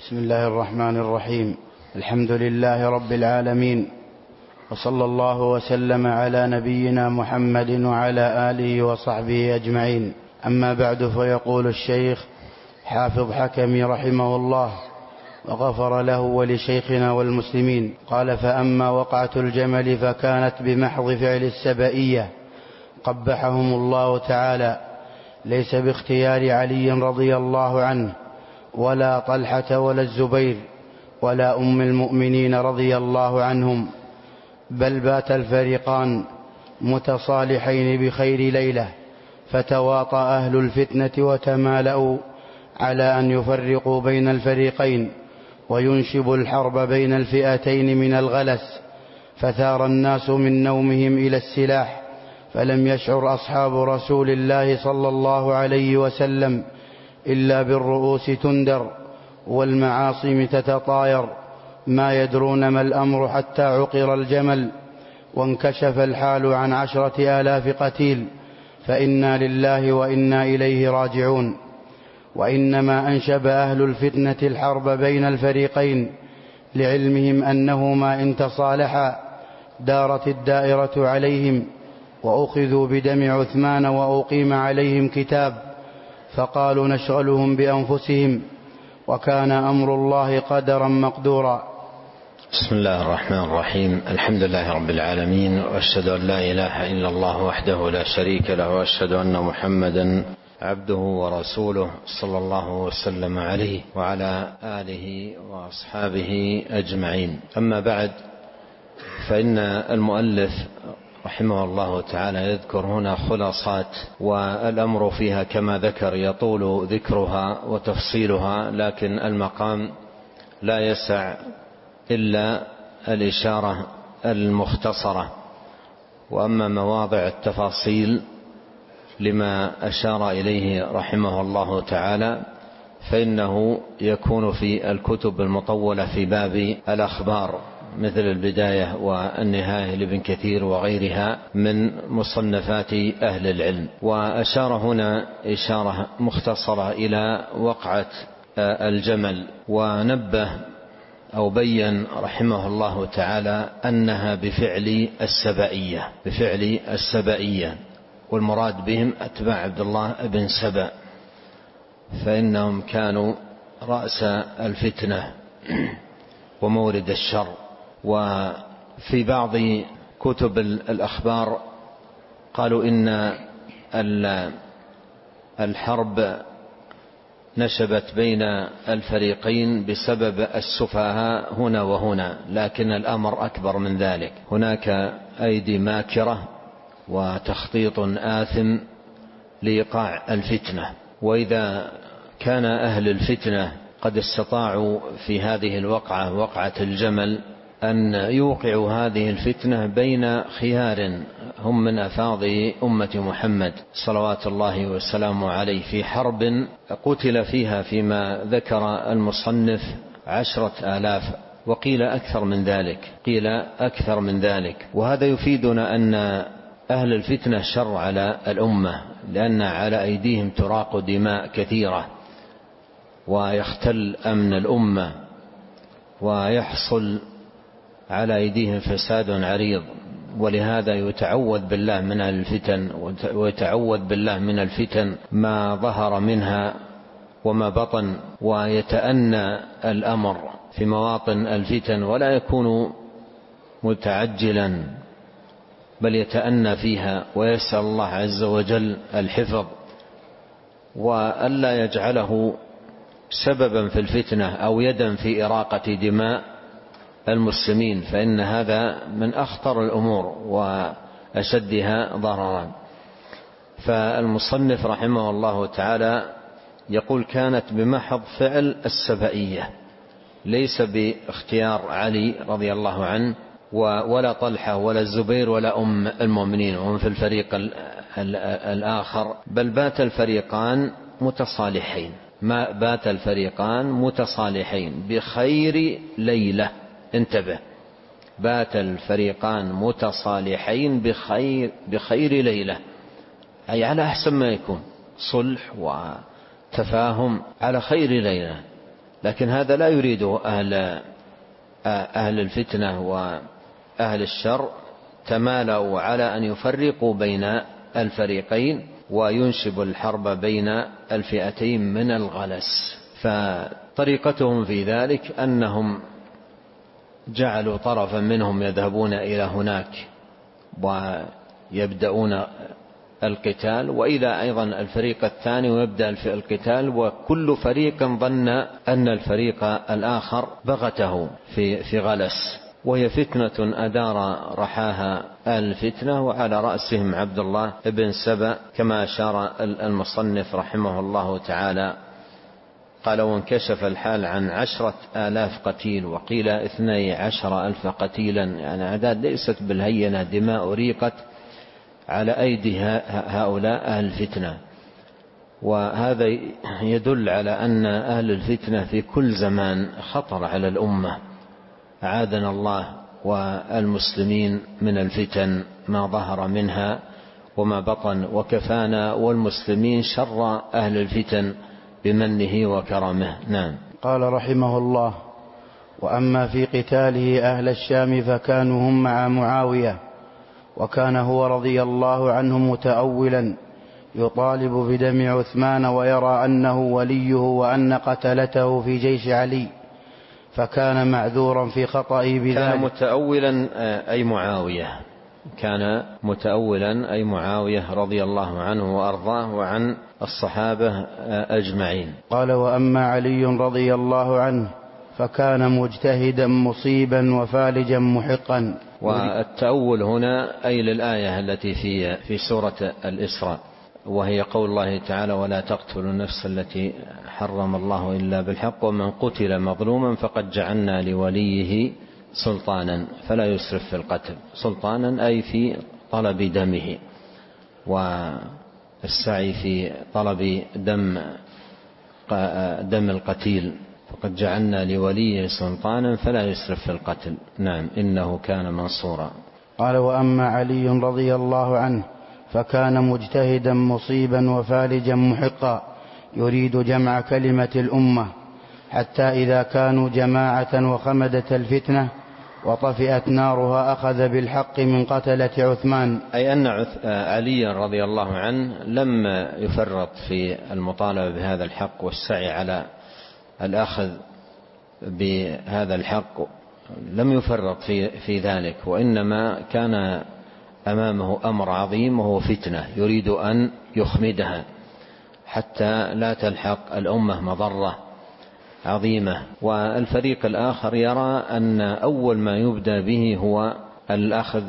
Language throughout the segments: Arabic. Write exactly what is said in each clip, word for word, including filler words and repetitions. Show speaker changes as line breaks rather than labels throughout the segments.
بسم الله الرحمن الرحيم. الحمد لله رب العالمين، وصلى الله وسلم على نبينا محمد وعلى آله وصحبه أجمعين. أما بعد، فيقول الشيخ حافظ حكمي رحمه الله وغفر له ولشيخنا والمسلمين، قال: فأما وقعة الجمل فكانت بمحض فعل السبئية قبحهم الله تعالى، ليس باختيار علي رضي الله عنه ولا طلحة ولا الزبير ولا أم المؤمنين رضي الله عنهم، بل بات الفريقان متصالحين بخير ليلة، فتواطأ أهل الفتنة وتمالأوا على أن يفرقوا بين الفريقين وينشبوا الحرب بين الفئتين من الغلس، فثار الناس من نومهم إلى السلاح، فلم يشعر أصحاب رسول الله صلى الله عليه وسلم إلا بالرؤوس تندر والمعاصم تتطاير، ما يدرون ما الأمر حتى عقر الجمل وانكشف الحال عن عشرة آلاف قتيل، فإنا لله وإنا إليه راجعون. وإنما أنشب أهل الفتنة الحرب بين الفريقين لعلمهم أنهما إن تصالحا دارت الدائرة عليهم، وأخذوا بدم عثمان وأقيم عليهم كتاب، فقالوا نشغلهم بأنفسهم، وكان أمر الله قدرا مقدورا.
بسم الله الرحمن الرحيم. الحمد لله رب العالمين، وأشهد أن لا إله إلا الله وحده لا شريك له، وأشهد أن محمدا عبده ورسوله صلى الله وسلم عليه وعلى آله وأصحابه أجمعين. أما بعد، فإن المؤلف رحمه الله تعالى يذكر هنا خلاصات، والأمر فيها كما ذكر يطول ذكرها وتفصيلها، لكن المقام لا يسع إلا الإشارة المختصرة. وأما مواضع التفاصيل لما أشار إليه رحمه الله تعالى فإنه يكون في الكتب المطولة في باب الأخبار، مثل البداية والنهاية لابن كثير وغيرها من مصنفات أهل العلم. وأشار هنا إشارة مختصرة إلى وقعة الجمل، ونبه أو بين رحمه الله تعالى أنها بفعل السبئية بفعل السبئية والمراد بهم أتباع عبد الله بن سبأ، فإنهم كانوا رأس الفتنة ومورد الشر. وفي بعض كتب الأخبار قالوا إن الحرب نشبت بين الفريقين بسبب السفهاء هنا وهنا، لكن الأمر أكبر من ذلك. هناك أيدي ماكرة وتخطيط آثم لإيقاع الفتنة، وإذا كان أهل الفتنة قد استطاعوا في هذه الوقعة وقعة الجمل أن يوقعوا هذه الفتنة بين خيار هم من أفاضل أمة محمد صلوات الله وسلامه عليه، في حرب قتل فيها فيما ذكر المصنف عشرة آلاف، وقيل أكثر من ذلك قيل أكثر من ذلك وهذا يفيدنا أن أهل الفتنة شر على الأمة، لأن على أيديهم تراق دماء كثيرة ويختل أمن الأمة ويحصل على أيديهم فساد عريض. ولهذا يتعوذ بالله من الفتن، ويتعوذ بالله من الفتن ما ظهر منها وما بطن، ويتأنى الأمر في مواطن الفتن ولا يكون متعجلا، بل يتأنى فيها ويسأل الله عز وجل الحفظ وألا يجعله سببا في الفتنة أو يدا في إراقة دماء المسلمين، فإن هذا من أخطر الأمور وأشدها ضررا. فالمصنف رحمه الله تعالى يقول كانت بمحض فعل السبئية، ليس باختيار علي رضي الله عنه ولا طلحة ولا الزبير ولا أم المؤمنين وهم في الفريق الآخر، بل بات الفريقان متصالحين ما بات الفريقان متصالحين بخير ليلة. انتبه، بات الفريقان متصالحين بخير, بخير ليلة، أي على أحسن ما يكون، صلح وتفاهم على خير ليلة. لكن هذا لا يريد أهل, أهل الفتنة وأهل الشر تمالوا على أن يفرقوا بين الفريقين وينشبوا الحرب بين الفئتين من الغلس. فطريقتهم في ذلك أنهم جعلوا طرفا منهم يذهبون إلى هناك ويبدأون القتال، وإلى أيضا الفريق الثاني ويبدأ القتال، وكل فريق ظن أن الفريق الآخر بغته في, في غلس، وهي فتنة أدار رحاها الفتنة، وعلى رأسهم عبد الله بن سبأ كما أشار المصنف رحمه الله تعالى. قال: وانكشف الحال عن عشرة آلاف قتيل، وقيل اثني عشر ألف قتيلا، يعني أعداد ليست بالهينة، دماء ريقت على أيدي هؤلاء أهل الفتنة. وهذا يدل على أن أهل الفتنة في كل زمان خطر على الأمة، أعاذنا الله والمسلمين من الفتن ما ظهر منها وما بطن، وكفانا والمسلمين شر أهل الفتن بمنه وكرمه. نعم.
قال رحمه الله: وأما في قتاله أهل الشام فكانوا هم مع معاوية، وكان هو رضي الله عنه متأولا يطالب بدم عثمان ويرى أنه وليه وأن قتلته في جيش علي، فكان معذورا في خطئه بذلك.
كان متأولا أي معاوية، كان متأولا أي معاوية رضي الله عنه وأرضاه وعن الصحابة أجمعين.
قال: وأما علي رضي الله عنه فكان مجتهدا مصيبا وفالجا محقا.
والتأول هنا أي للآية التي في في سورة الإسراء، وهي قول الله تعالى: ولا تقتلوا النفس التي حرم الله إلا بالحق ومن قتل مظلوما فقد جعلنا لوليه سلطانا فلا يسرف في القتل. سلطانا أي في طلب دمه والسعي في طلب دم دم القتيل، فقد جعلنا لوليه سلطانا فلا يسرف في القتل. نعم، إنه كان منصورا.
قال: وأما علي رضي الله عنه فكان مجتهدا مصيبا وفالجا محقا يريد جمع كلمة الأمة، حتى إذا كانوا جماعة وخمدت الفتنة وطفئت نارها أخذ بالحق من قتلة عثمان.
أي أن علي رضي الله عنه لم يفرط في المطالبة بهذا الحق والسعي على الأخذ بهذا الحق، لم يفرط في, في ذلك، وإنما كان أمامه أمر عظيم وهو فتنة يريد أن يخمدها حتى لا تلحق الأمة مضرة عظيمة. والفريق الآخر يرى أن أول ما يبدأ به هو الأخذ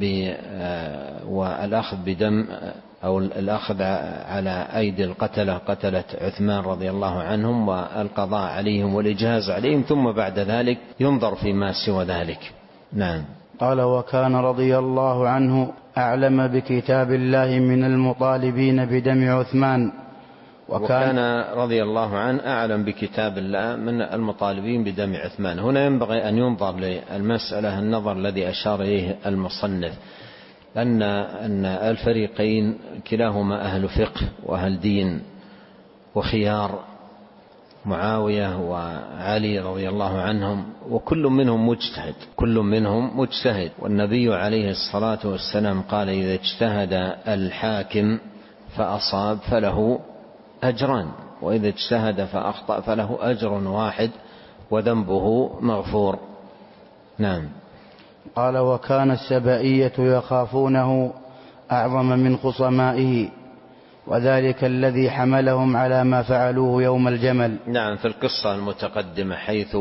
والأخذ بدم أو الأخذ على أيدي القتلة قتلة عثمان رضي الله عنهم والقضاء عليهم والإجهاز عليهم، ثم بعد ذلك ينظر فيما سوى ذلك. نعم.
قال: وكان رضي الله عنه أعلم بكتاب الله من المطالبين بدم عثمان.
وكان, وكان رضي الله عنه أعلم بكتاب الله من المطالبين بدم عثمان. هنا ينبغي أن ينظر للمسألة النظر الذي أشار إليه المصنف، أن أن الفريقين كلاهما أهل فقه وأهل دين وخيار، معاوية وعلي رضي الله عنهم، وكل منهم مجتهد، كل منهم مجتهد. والنبي عليه الصلاة والسلام قال: إذا اجتهد الحاكم فأصاب فله أجران، وإذا اجتهد فأخطأ فله أجر واحد وذنبه مغفور. نعم.
قال: وكان السبائية يخافونه أعظم من خصمائه، وذلك الذي حملهم على ما فعلوه يوم الجمل.
نعم، في القصة المتقدمة حيث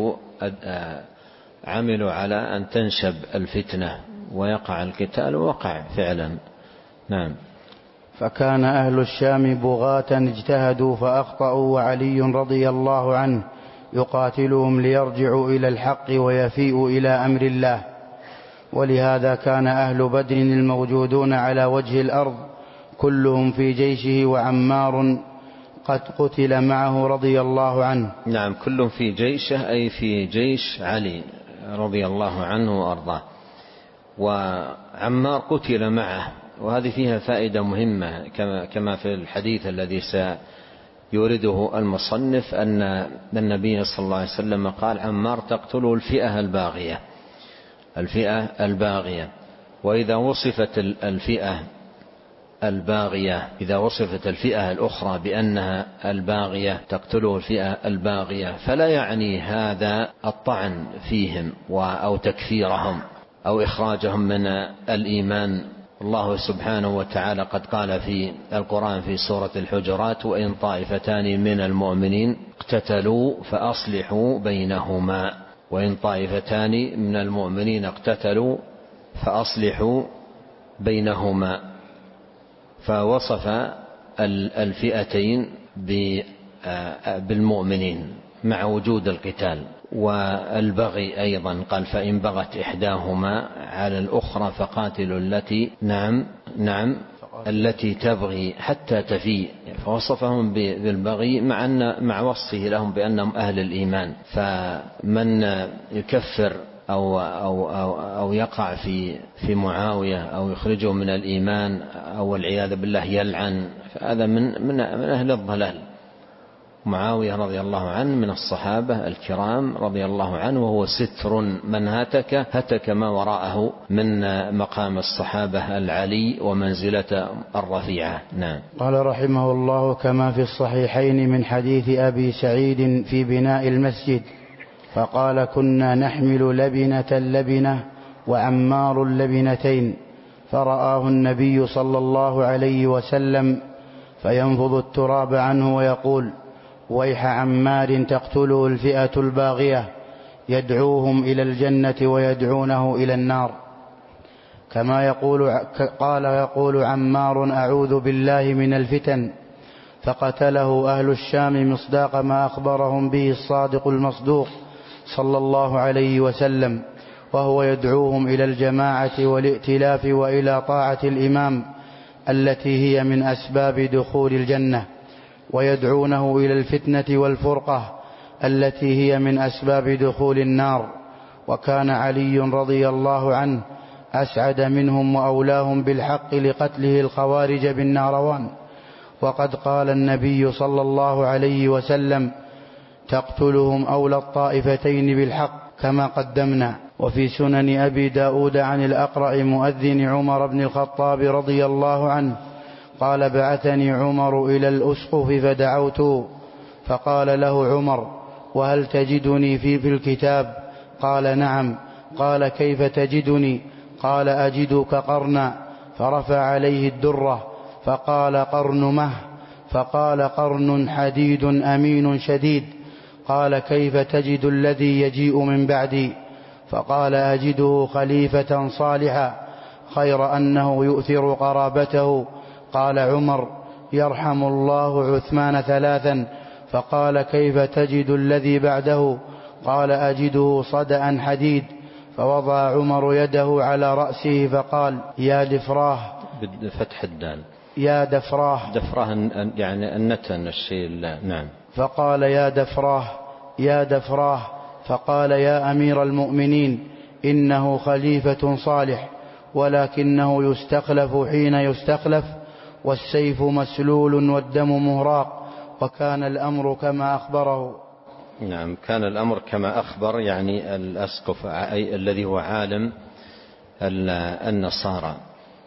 عملوا على أن تنشب الفتنة ويقع القتال، وقع فعلا. نعم.
فكان أهل الشام بغاة اجتهدوا فأخطأوا، وعلي رضي الله عنه يقاتلهم ليرجعوا إلى الحق ويفيئوا إلى أمر الله. ولهذا كان أهل بدر الموجودون على وجه الأرض كلهم في جيشه، وعمار قد قتل معه رضي الله عنه.
نعم، كلهم في جيشه أي في جيش علي رضي الله عنه وأرضاه، وعمار قتل معه. وهذه فيها فائدة مهمة كما كما في الحديث الذي يورده المصنف أن النبي صلى الله عليه وسلم قال: عمار تقتله الفئة الباغية، الفئة الباغية. وإذا وصفت الفئة الباغية، إذا وصفت الفئة الأخرى بأنها الباغية تقتله الفئة الباغية، فلا يعني هذا الطعن فيهم أو تكفيرهم أو إخراجهم من الإيمان. الله سبحانه وتعالى قد قال في القرآن في سورة الحجرات: وإن طائفتان من المؤمنين اقتتلوا فأصلحوا بينهما، وإن طائفتان من المؤمنين اقتتلوا فأصلحوا بينهما. فوصف الفئتين بالمؤمنين مع وجود القتال. والبغي أيضا قال: فإن بغت إحداهما على الأخرى فقاتلوا التي نعم نعم التي تبغي حتى تفيء. فوصفهم بالبغي مع أن مع وصفه لهم بأنهم أهل الإيمان. فمن يكفر أو أو أو, أو يقع في في معاوية أو يخرجه من الإيمان أو والعياذ بالله يلعن، فهذا من من من أهل الضلال. معاوية رضي الله عنه من الصحابة الكرام رضي الله عنه، وهو ستر من هتك هتك ما وراءه من مقام الصحابة العلي ومنزلة الرفيعة. نعم.
قال رحمه الله: كما في الصحيحين من حديث أبي سعيد في بناء المسجد، فقال: كنا نحمل لبنة لبنة وعمار لبنتين، فرآه النبي صلى الله عليه وسلم فينفض التراب عنه ويقول: ويح عمار تقتله الفئة الباغية، يدعوهم إلى الجنة ويدعونه إلى النار. كما يقول قال يقول عمار: أعوذ بالله من الفتن، فقتله أهل الشام مصداق ما أخبرهم به الصادق المصدوق صلى الله عليه وسلم، وهو يدعوهم إلى الجماعة والائتلاف وإلى طاعة الإمام التي هي من أسباب دخول الجنة، ويدعونه إلى الفتنة والفرقة التي هي من أسباب دخول النار. وكان علي رضي الله عنه أسعد منهم وأولاهم بالحق لقتله الخوارج بالنهروان. وقد قال النبي صلى الله عليه وسلم: تقتلهم أولى الطائفتين بالحق كما قدمنا. وفي سنن أبي داود عن الأقرأ مؤذن عمر بن الخطاب رضي الله عنه قال: بعثني عمر إلى الأسقف فدعوته، فقال له عمر: وهل تجدني في, في الكتاب؟ قال: نعم. قال: كيف تجدني؟ قال: أجدك قرنا. فرفع عليه الدرة فقال: قرن مه. فقال: قرن حديد أمين شديد. قال: كيف تجد الذي يجيء من بعدي؟ فقال: أجده خليفة صالحا خير أنه يؤثر قرابته. قال عمر: يرحم الله عثمان ثلاثا. فقال: كيف تجد الذي بعده؟ قال: أجده صدأ حديد. فوضع عمر يده على رأسه فقال: يا دفراه،
بفتح الدال،
يا دفراه،
دفراه يعني النتن الشيء. نعم.
فقال: يا دفراه، يا دفراه. فقال: يا أمير المؤمنين، إنه خليفة صالح، ولكنه يستخلف حين يستخلف، والسيف مسلول والدم مهراق، وكان الأمر كما أخبره.
نعم، كان الأمر كما أخبر، يعني الأسقف الذي هو عالم النصارى.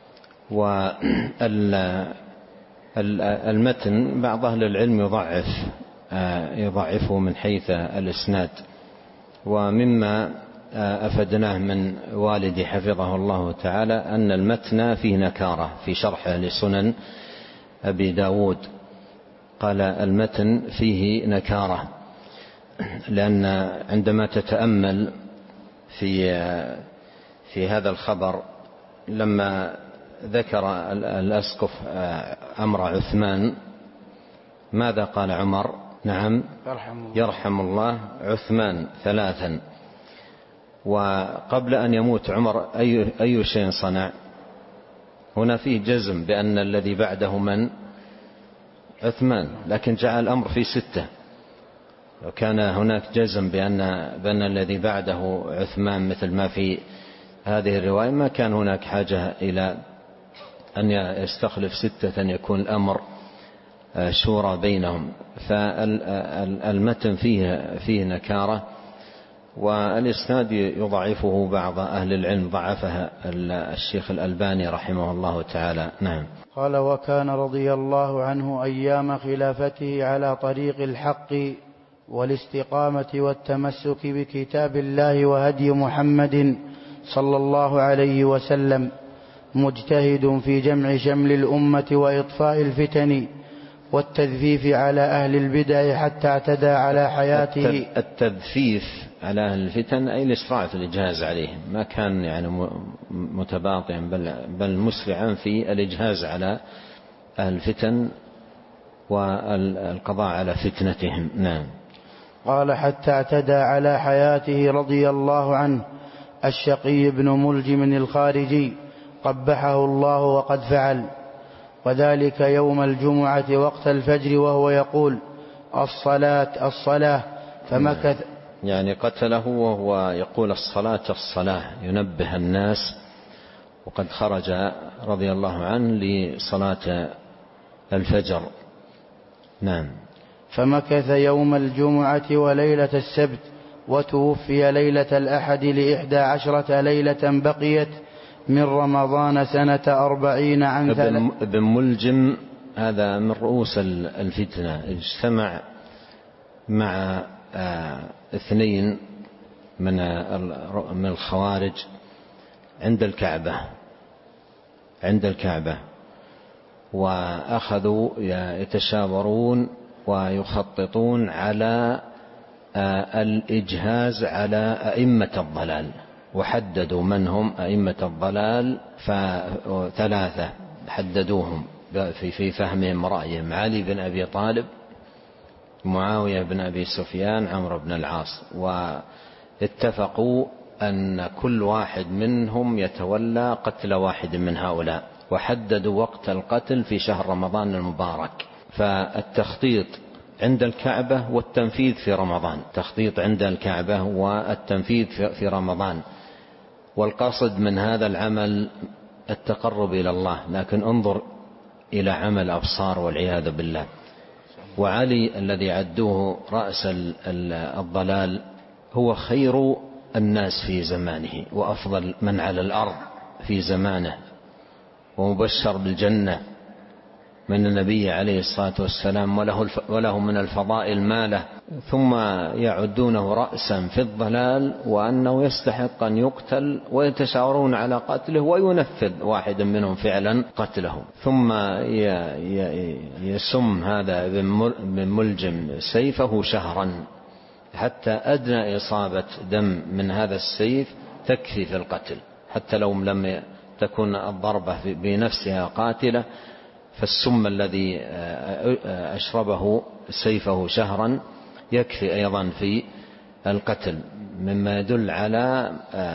والمتن بعض أهل العلم يضعف يضعفه من حيث الإسناد. ومما أفدناه من والدي حفظه الله تعالى أن المتن فيه نكارة في شرحه لسنن أبي داود. قال: المتن فيه نكارة، لأن عندما تتأمل في في هذا الخبر لما ذكر الأسقف أمر عثمان ماذا قال عمر؟ نعم، يرحم الله عثمان ثلاثا. وقبل أن يموت عمر أي, أي شيء صنع؟ هنا فيه جزم بأن الذي بعده من؟ عثمان، لكن جعل الأمر في ستة. لو كان هناك جزم بأن, بأن الذي بعده عثمان مثل ما في هذه الرواية ما كان هناك حاجة إلى أن يستخلف ستة، أن يكون الأمر شورى بينهم. فالمتن فيه, فيه نكارة، والإسناد يضعفه بعض أهل العلم، ضعفها الشيخ الألباني رحمه الله تعالى. نعم.
قال: وكان رضي الله عنه أيام خلافته على طريق الحق والاستقامة والتمسك بكتاب الله وهدي محمد صلى الله عليه وسلم، مجتهد في جمع شمل الأمة وإطفاء الفتن والتذفيف على أهل البدع حتى اعتدى على حياته.
التذفيف على أهل الفتن أي الإسراع في الإجهاز عليهم، ما كان يعني متباطئا بل, بل مسرعا في الإجهاز على أهل الفتن والقضاء على فتنتهم. نعم.
قال: حتى اعتدى على حياته رضي الله عنه الشقي بن ملجم الخارجي قبحه الله وقد فعل، وذلك يوم الجمعة وقت الفجر وهو يقول: الصلاة الصلاة، فمكث.
يعني قتله وهو يقول الصلاة الصلاة، ينبه الناس، وقد خرج رضي الله عنه لصلاة الفجر. نعم.
فمكث يوم الجمعة وليلة السبت، وتوفي ليلة الأحد لإحدى عشرة ليلة بقيت من رمضان سنة أربعين عن ثلاث.
ابن ملجم هذا من رؤوس الفتنة، اجتمع مع اثنين من من الخوارج عند الكعبة عند الكعبة وأخذوا يتشاورون ويخططون على الإجهاز على أئمة الضلال، وحددوا من هم أئمة الضلال، فثلاثة حددوهم في فهمهم رأيهم: علي بن أبي طالب، معاوية بن أبي سفيان، عمرو بن العاص. واتفقوا أن كل واحد منهم يتولى قتل واحد من هؤلاء، وحددوا وقت القتل في شهر رمضان المبارك. فالتخطيط عند الكعبة والتنفيذ في رمضان، تخطيط عند الكعبة والتنفيذ في رمضان، والقصد من هذا العمل التقرب إلى الله، لكن انظر إلى عمل أبصار والعياذ بالله. وعلي الذي عدوه رأس الضلال هو خير الناس في زمانه، وأفضل من على الأرض في زمانه، ومبشر بالجنة من النبي عليه الصلاة والسلام، وله, وله من الفضائل ما له، ثم يعدونه رأسا في الضلال، وأنه يستحق أن يقتل، ويتشاورون على قتله، وينفذ واحد منهم فعلا قتله. ثم يسم هذا ابن ملجم سيفه شهرا، حتى أدنى إصابة دم من هذا السيف تكفي في القتل، حتى لو لم تكن الضربة بنفسها قاتلة، فالسم الذي أشربه سيفه شهرا يكفي أيضا في القتل، مما يدل على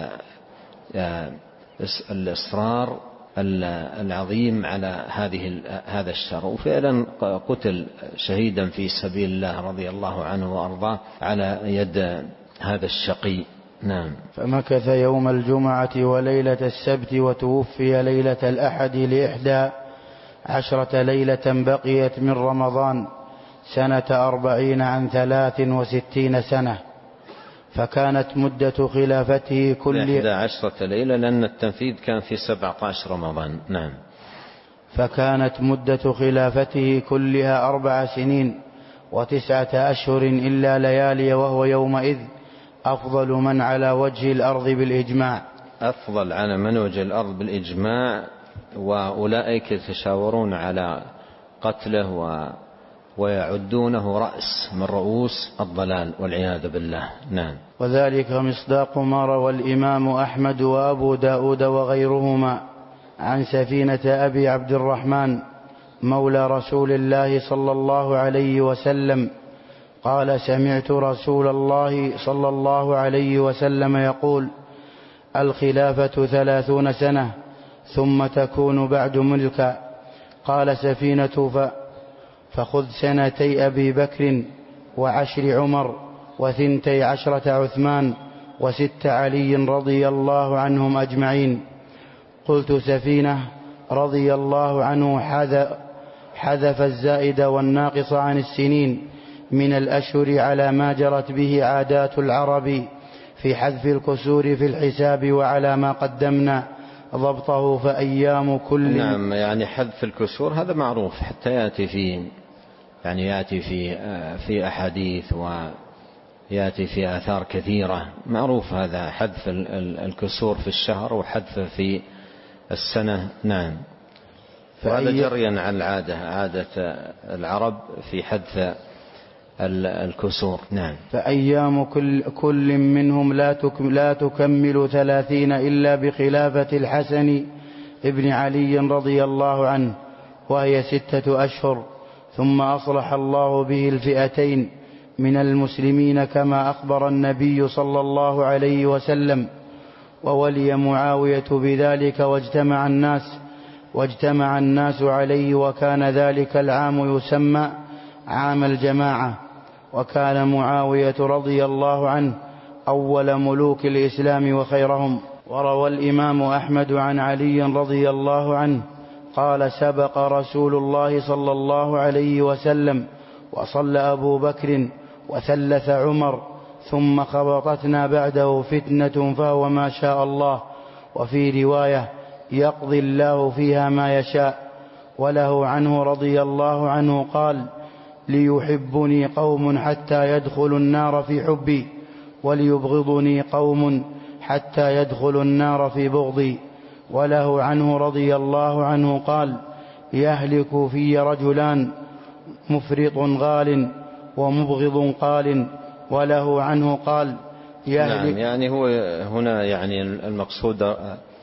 الإصرار العظيم على هذه هذا الشر. وفعلا قتل شهيدا في سبيل الله رضي الله عنه وأرضاه على يد هذا الشقي. نعم.
فمكث يوم الجمعة وليلة السبت، وتوفي ليلة الأحد لإحدى عشرة ليلة بقيت من رمضان سنة أربعين عن ثلاث وستين سنة. فكانت مدة خلافته كل
إحدى عشرة ليلة، لأن التنفيذ كان في سبعة عشر رمضان. نعم.
فكانت مدة خلافته كلها أربع سنين وتسعة أشهر إلا ليالي، وهو يومئذ أفضل من على وجه الأرض بالإجماع.
أفضل على من وجه الأرض بالإجماع، وأولئك يتشاورون على قتله و... ويعدونه رأس من رؤوس الضلال والعياذ بالله. نعم.
وذلك مصداق ما روى الإمام أحمد وأبو داود وغيرهما عن سفينة أبي عبد الرحمن مولى رسول الله صلى الله عليه وسلم قال: سمعت رسول الله صلى الله عليه وسلم يقول: الخلافة ثلاثون سنة ثم تكون بعد ملكا. قال سفينة: ف... فخذ سنتي أبي بكر وعشر عمر وثنتي عشرة عثمان وست علي رضي الله عنهم أجمعين. قلت: سفينة رضي الله عنه حذا حذف الزائد والناقص عن السنين من الأشهر على ما جرت به عادات العرب في حذف الكسور في الحساب، وعلى ما قدمنا ضبطه فأيام كل.
نعم، يعني حذف الكسور هذا معروف، حتى يأتي في يعني يأتي في في أحاديث ويأتي في آثار كثيرة، معروف هذا حذف الكسور في الشهر وحذف في السنة. نعم، وهذا جريا عن العادة عادة العرب في حذف الكسور. نعم.
فأيام كل, كل منهم لا, لا تكمل ثلاثين إلا بخلافة الحسن ابن علي رضي الله عنه، وهي ستة أشهر، ثم أصلح الله به الفئتين من المسلمين كما أخبر النبي صلى الله عليه وسلم. وولي معاوية بذلك واجتمع الناس واجتمع الناس عليه، وكان ذلك العام يسمى عام الجماعة. وكان معاوية رضي الله عنه أول ملوك الإسلام وخيرهم. وروى الإمام أحمد عن علي رضي الله عنه قال: سبق رسول الله صلى الله عليه وسلم وصلى أبو بكر وثلث عمر، ثم خبطتنا بعده فتنة فهو ما شاء الله. وفي رواية: يقضي الله فيها ما يشاء. وله عنه رضي الله عنه قال: ليحبني قوم حتى يدخلوا النار في حبي، وليبغضني قوم حتى يدخلوا النار في بغضي. وله عنه رضي الله عنه قال: يهلك في رجلان، مفرط غال ومبغض قال. وله عنه قال: يهلك.
نعم، يعني هو هنا يعني المقصود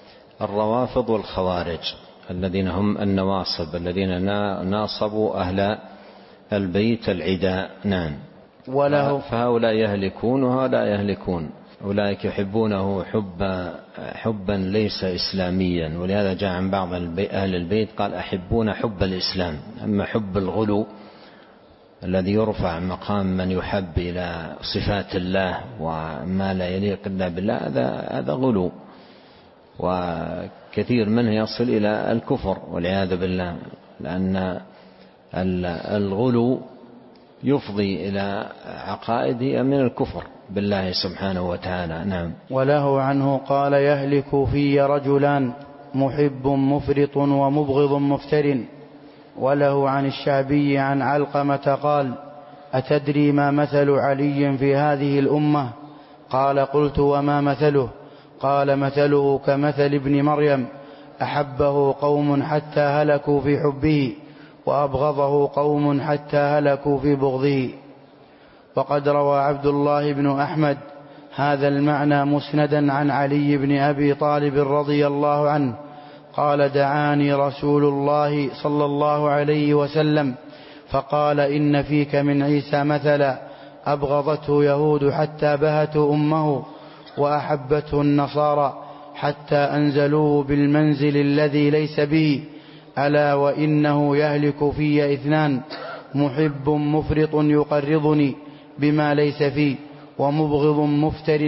الروافض والخوارج الذين هم النواصب، الذين ناصبوا أهل البيت العداء. نعم.
وله
فهؤلاء يهلكون وهؤلاء يهلكون. أولئك يحبونه حبا حبا ليس إسلاميا، ولهذا جاء عن بعض أهل البيت قال: أحبون حب الإسلام. أما حب الغلو الذي يرفع مقام من يحب إلى صفات الله وما لا يليق إلا بالله، هذا هذا غلو، وكثير منه يصل إلى الكفر والعياذ بالله، لأن الغلو يفضي إلى عقائد من الكفر بالله سبحانه وتعالى. نعم.
وله عنه قال: يهلك في رجلان، محب مفرط ومبغض مفتر. وله عن الشعبي عن علقمة قال: أتدري ما مثل علي في هذه الأمة؟ قال: قلت: وما مثله؟ قال: مثله كمثل ابن مريم، أحبه قوم حتى هلكوا في حبه، وأبغضه قوم حتى هلكوا في بغضه. وقد روى عبد الله بن أحمد هذا المعنى مسندا عن علي بن أبي طالب رضي الله عنه قال: دعاني رسول الله صلى الله عليه وسلم فقال: إن فيك من عيسى مثلا، أبغضته يهود حتى بهتوا أمه، وأحبته النصارى حتى أنزلوه بالمنزل الذي ليس به. ألا وإنه يهلك في اثنان، محب مفرط يقرضني بما ليس فيه، ومبغض مفتر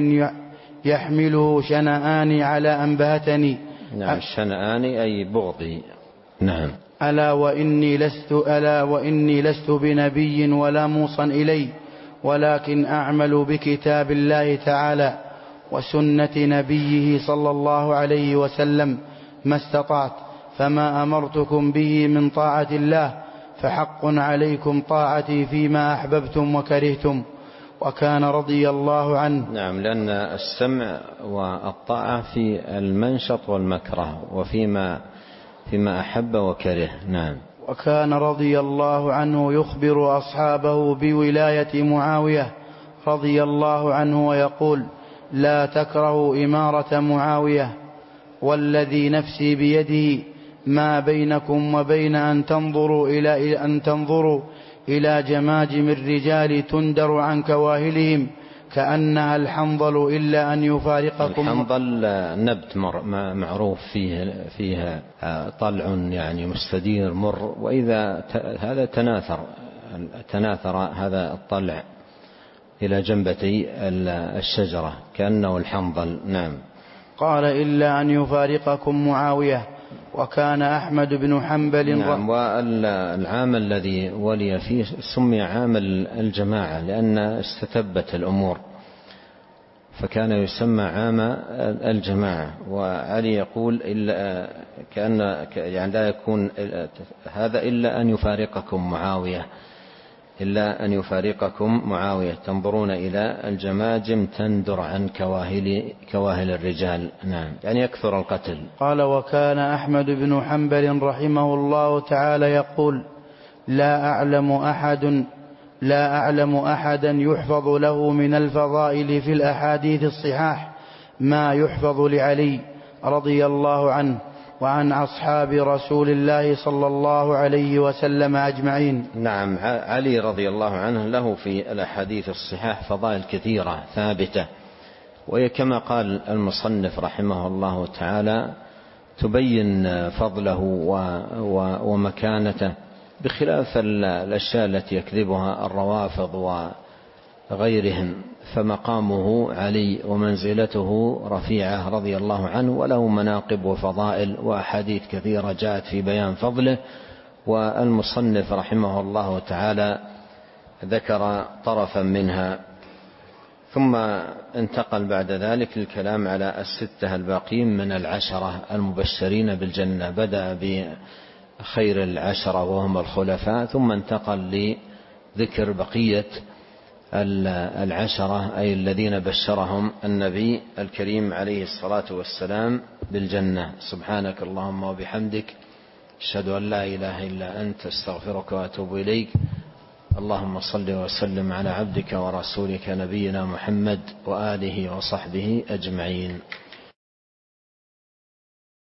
يحمله شنآني على أن بهتني.
نعم، شنآني أي بغضي. نعم.
ألا وإني لست, ألا وإني لست بنبي ولا موصى إلي، ولكن أعمل بكتاب الله تعالى وسنة نبيه صلى الله عليه وسلم ما استطعت، فما أمرتكم به من طاعة الله فحق عليكم طاعتي فيما أحببتم وكرهتم. وكان رضي الله عنه.
نعم، لأن السمع والطاعة في المنشط والمكره، وفيما فيما أحب وكره. نعم.
وكان رضي الله عنه يخبر أصحابه بولاية معاوية رضي الله عنه ويقول: لا تكرهوا إمارة معاوية، والذي نفسي بيده ما بينكم وبين أن تنظروا إلى أن تنظروا إلى جماجم الرجال تندر عن كواهلهم كأنها الحنظل إلا أن يفارقكم.
الحنظل نبت معروف فيه فيها طلع يعني مستدير مر، وإذا هذا تناثر تناثر هذا الطلع إلى جنبتي الشجرة كأنه الحنظل. نعم.
قال: إلا أن يفارقكم معاوية وكان أحمد بن حنبل
نعم. والعام الذي ولي فيه سمي عام الجماعة لأن استتبت الأمور، فكان يسمى عام الجماعة. وعلي يقول إلا كأن يعني لا يكون هذا إلا أن يفارقكم معاوية، إلا أن يفارقكم معاوية، تنظرون إلى الجماجم تندر عن كواهل, كواهل الرجال. نعم، يعني يكثر القتل.
قال: وكان أحمد بن حنبل رحمه الله تعالى يقول: لا أعلم أحد لا أعلم أحدا يحفظ له من الفضائل في الأحاديث الصحاح ما يحفظ لعلي رضي الله عنه وعن أصحاب رسول الله صلى الله عليه وسلم أجمعين.
نعم، علي رضي الله عنه له في الأحاديث الصحاح فضائل كثيرة ثابتة، وهي كما قال المصنف رحمه الله تعالى تبين فضله ومكانته، بخلاف الأشياء التي يكذبها الروافض وغيرهم، فمقامه علي ومنزلته رفيعة رضي الله عنه، وله مناقب وفضائل وأحاديث كثيرة جاءت في بيان فضله، والمصنف رحمه الله تعالى ذكر طرفا منها. ثم انتقل بعد ذلك للكلام على الستة الباقين من العشرة المبشرين بالجنة، بدأ بخير العشرة وهم الخلفاء، ثم انتقل لذكر بقية العشرة أي الذين بشرهم النبي الكريم عليه الصلاة والسلام بالجنة. سبحانك اللهم وبحمدك، أشهد أن لا إله إلا أنت، استغفرك وأتوب إليك. اللهم صل وسلم على عبدك ورسولك نبينا محمد وآله وصحبه أجمعين.